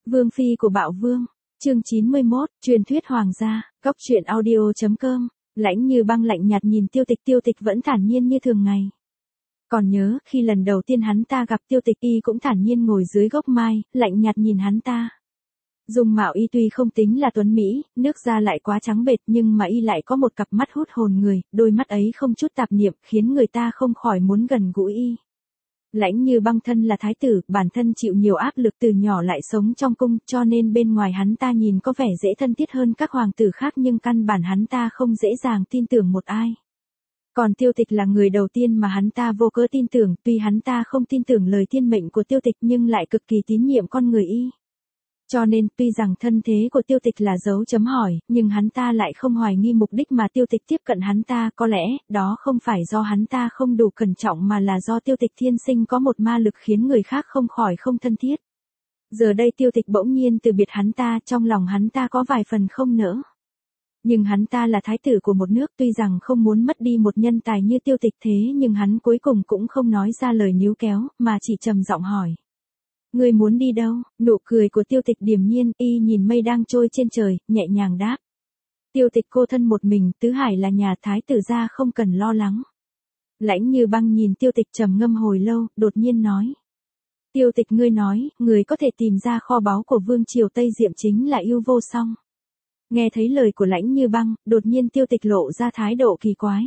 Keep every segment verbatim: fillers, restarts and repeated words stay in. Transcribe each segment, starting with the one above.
Vương phi của Bạo Vương, chương chín mươi mốt, truyền thuyết hoàng gia, góc truyện audio chấm com. Lãnh Như Băng lạnh nhạt nhìn Tiêu Tịch, Tiêu Tịch vẫn thản nhiên như thường ngày. Còn nhớ, khi lần đầu tiên hắn ta gặp Tiêu Tịch, y cũng thản nhiên ngồi dưới gốc mai, lạnh nhạt nhìn hắn ta. Dung mạo y tuy không tính là tuấn mỹ, nước da lại quá trắng bệt, nhưng mà y lại có một cặp mắt hút hồn người, đôi mắt ấy không chút tạp niệm, khiến người ta không khỏi muốn gần gũi y. Lãnh Như Băng thân là thái tử, bản thân chịu nhiều áp lực từ nhỏ lại sống trong cung, cho nên bên ngoài hắn ta nhìn có vẻ dễ thân thiết hơn các hoàng tử khác, nhưng căn bản hắn ta không dễ dàng tin tưởng một ai. Còn Tiêu Tịch là người đầu tiên mà hắn ta vô cớ tin tưởng, tuy hắn ta không tin tưởng lời thiên mệnh của Tiêu Tịch nhưng lại cực kỳ tín nhiệm con người y. Cho nên, tuy rằng thân thế của Tiêu Tịch là dấu chấm hỏi, nhưng hắn ta lại không hoài nghi mục đích mà Tiêu Tịch tiếp cận hắn ta, có lẽ, đó không phải do hắn ta không đủ cẩn trọng mà là do Tiêu Tịch thiên sinh có một ma lực khiến người khác không khỏi không thân thiết. Giờ đây Tiêu Tịch bỗng nhiên từ biệt hắn ta, trong lòng hắn ta có vài phần không nỡ. Nhưng hắn ta là thái tử của một nước, tuy rằng không muốn mất đi một nhân tài như Tiêu Tịch thế nhưng hắn cuối cùng cũng không nói ra lời níu kéo, mà chỉ trầm giọng hỏi. Ngươi muốn đi đâu? Nụ cười của Tiêu Tịch điềm nhiên, y nhìn mây đang trôi trên trời, nhẹ nhàng đáp. Tiêu Tịch cô thân một mình, tứ hải là nhà, thái tử gia không cần lo lắng. Lãnh Như Băng nhìn Tiêu Tịch trầm ngâm hồi lâu, đột nhiên nói. Tiêu Tịch ngươi nói, người có thể tìm ra kho báu của vương triều Tây Diệm chính là yêu vô song. Nghe thấy lời của Lãnh Như Băng, đột nhiên Tiêu Tịch lộ ra thái độ kỳ quái.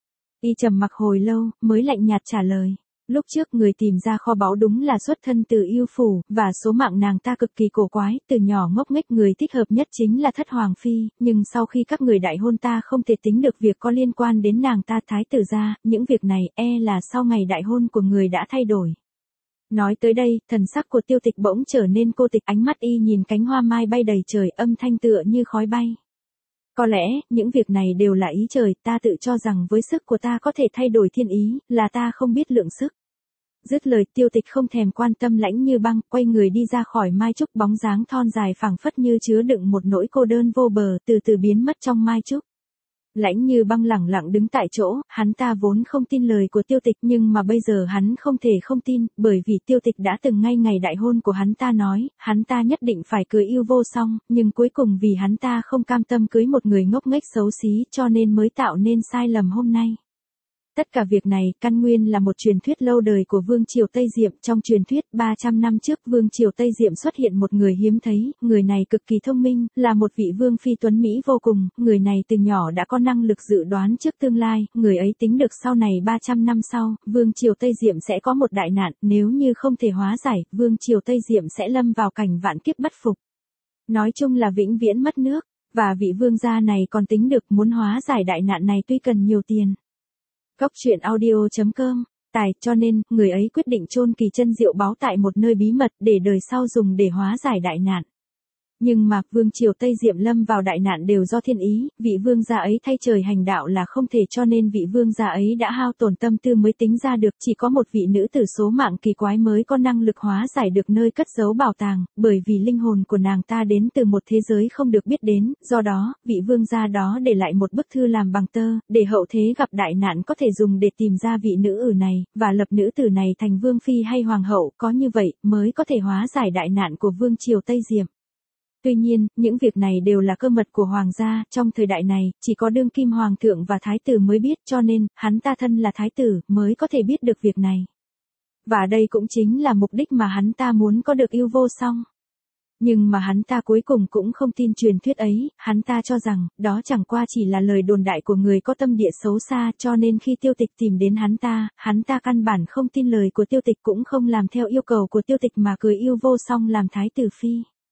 Y trầm mặc hồi lâu, mới lạnh nhạt trả lời. Lúc trước người tìm ra kho báu đúng là xuất thân từ yêu phủ, và số mạng nàng ta cực kỳ cổ quái, từ nhỏ ngốc nghếch người thích hợp nhất chính là Thất Hoàng Phi, nhưng sau khi các người đại hôn ta không thể tính được việc có liên quan đến nàng ta thái tử gia, những việc này e là sau ngày đại hôn của người đã thay đổi. Nói tới đây, thần sắc của Tiêu Tịch bỗng trở nên cô tịch, ánh mắt y nhìn cánh hoa mai bay đầy trời, âm thanh tựa như khói bay. Có lẽ, những việc này đều là ý trời, ta tự cho rằng với sức của ta có thể thay đổi thiên ý, là ta không biết lượng sức. Dứt lời, Tiêu Tịch không thèm quan tâm Lãnh Như Băng, quay người đi ra khỏi mai trúc, bóng dáng thon dài phảng phất như chứa đựng một nỗi cô đơn vô bờ, từ từ biến mất trong mai trúc. Lãnh Như Băng lẳng lặng đứng tại chỗ, hắn ta vốn không tin lời của Tiêu Tịch nhưng mà bây giờ hắn không thể không tin, bởi vì Tiêu Tịch đã từng ngay ngày đại hôn của hắn ta nói, hắn ta nhất định phải cưới yêu vô song, nhưng cuối cùng vì hắn ta không cam tâm cưới một người ngốc nghếch xấu xí cho nên mới tạo nên sai lầm hôm nay. Tất cả việc này, căn nguyên là một truyền thuyết lâu đời của Vương triều Tây Diệm. Trong truyền thuyết, ba trăm năm trước Vương triều Tây Diệm xuất hiện một người hiếm thấy, người này cực kỳ thông minh, là một vị vương phi tuấn mỹ vô cùng, người này từ nhỏ đã có năng lực dự đoán trước tương lai, người ấy tính được sau này ba trăm năm sau, Vương triều Tây Diệm sẽ có một đại nạn, nếu như không thể hóa giải, Vương triều Tây Diệm sẽ lâm vào cảnh vạn kiếp bất phục. Nói chung là vĩnh viễn mất nước, và vị vương gia này còn tính được muốn hóa giải đại nạn này tuy cần nhiều tiền. Góc truyện audio chấm com, tài, cho nên, người ấy quyết định chôn kỳ chân diệu báu tại một nơi bí mật để đời sau dùng để hóa giải đại nạn. Nhưng mà, Vương triều Tây Diệm lâm vào đại nạn đều do thiên ý, vị vương gia ấy thay trời hành đạo là không thể, cho nên vị vương gia ấy đã hao tổn tâm tư mới tính ra được, chỉ có một vị nữ tử số mạng kỳ quái mới có năng lực hóa giải được nơi cất giấu bảo tàng, bởi vì linh hồn của nàng ta đến từ một thế giới không được biết đến, do đó, vị vương gia đó để lại một bức thư làm bằng tơ, để hậu thế gặp đại nạn có thể dùng để tìm ra vị nữ tử này, và lập nữ tử này thành vương phi hay hoàng hậu, có như vậy, mới có thể hóa giải đại nạn của Vương triều Tây Diệm. Tuy nhiên, những việc này đều là cơ mật của hoàng gia, trong thời đại này, chỉ có đương kim hoàng thượng và thái tử mới biết, cho nên, hắn ta thân là thái tử, mới có thể biết được việc này. Và đây cũng chính là mục đích mà hắn ta muốn có được yêu vô song. Nhưng mà hắn ta cuối cùng cũng không tin truyền thuyết ấy, hắn ta cho rằng, đó chẳng qua chỉ là lời đồn đại của người có tâm địa xấu xa, cho nên khi Tiêu Tịch tìm đến hắn ta, hắn ta căn bản không tin lời của Tiêu Tịch, cũng không làm theo yêu cầu của Tiêu Tịch mà cưới yêu vô song làm thái tử phi.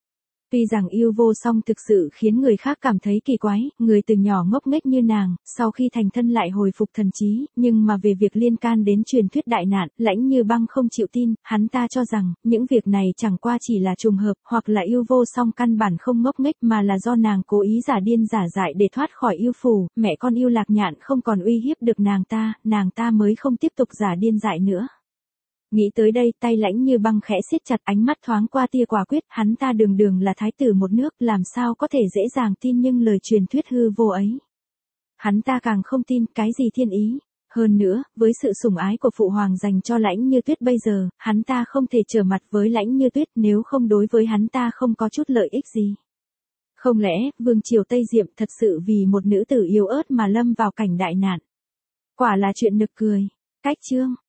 Tuy rằng yêu vô song thực sự khiến người khác cảm thấy kỳ quái, người từ nhỏ ngốc nghếch như nàng, sau khi thành thân lại hồi phục thần trí, nhưng mà về việc liên can đến truyền thuyết đại nạn, Lãnh Như Băng không chịu tin, hắn ta cho rằng, những việc này chẳng qua chỉ là trùng hợp, hoặc là yêu vô song căn bản không ngốc nghếch mà là do nàng cố ý giả điên giả dại để thoát khỏi yêu phủ, mẹ con yêu Lạc Nhạn không còn uy hiếp được nàng ta, nàng ta mới không tiếp tục giả điên dại nữa. Nghĩ tới đây, tay Lãnh Như Băng khẽ siết chặt, ánh mắt thoáng qua tia quả quyết, hắn ta đường đường là thái tử một nước, làm sao có thể dễ dàng tin nhưng lời truyền thuyết hư vô ấy. Hắn ta càng không tin cái gì thiên ý. Hơn nữa, với sự sủng ái của phụ hoàng dành cho Lãnh Như Tuyết bây giờ, hắn ta không thể trở mặt với Lãnh Như Tuyết, nếu không đối với hắn ta không có chút lợi ích gì. Không lẽ, vương triều Tây Diệm thật sự vì một nữ tử yếu ớt mà lâm vào cảnh đại nạn? Quả là chuyện nực cười. Cách chương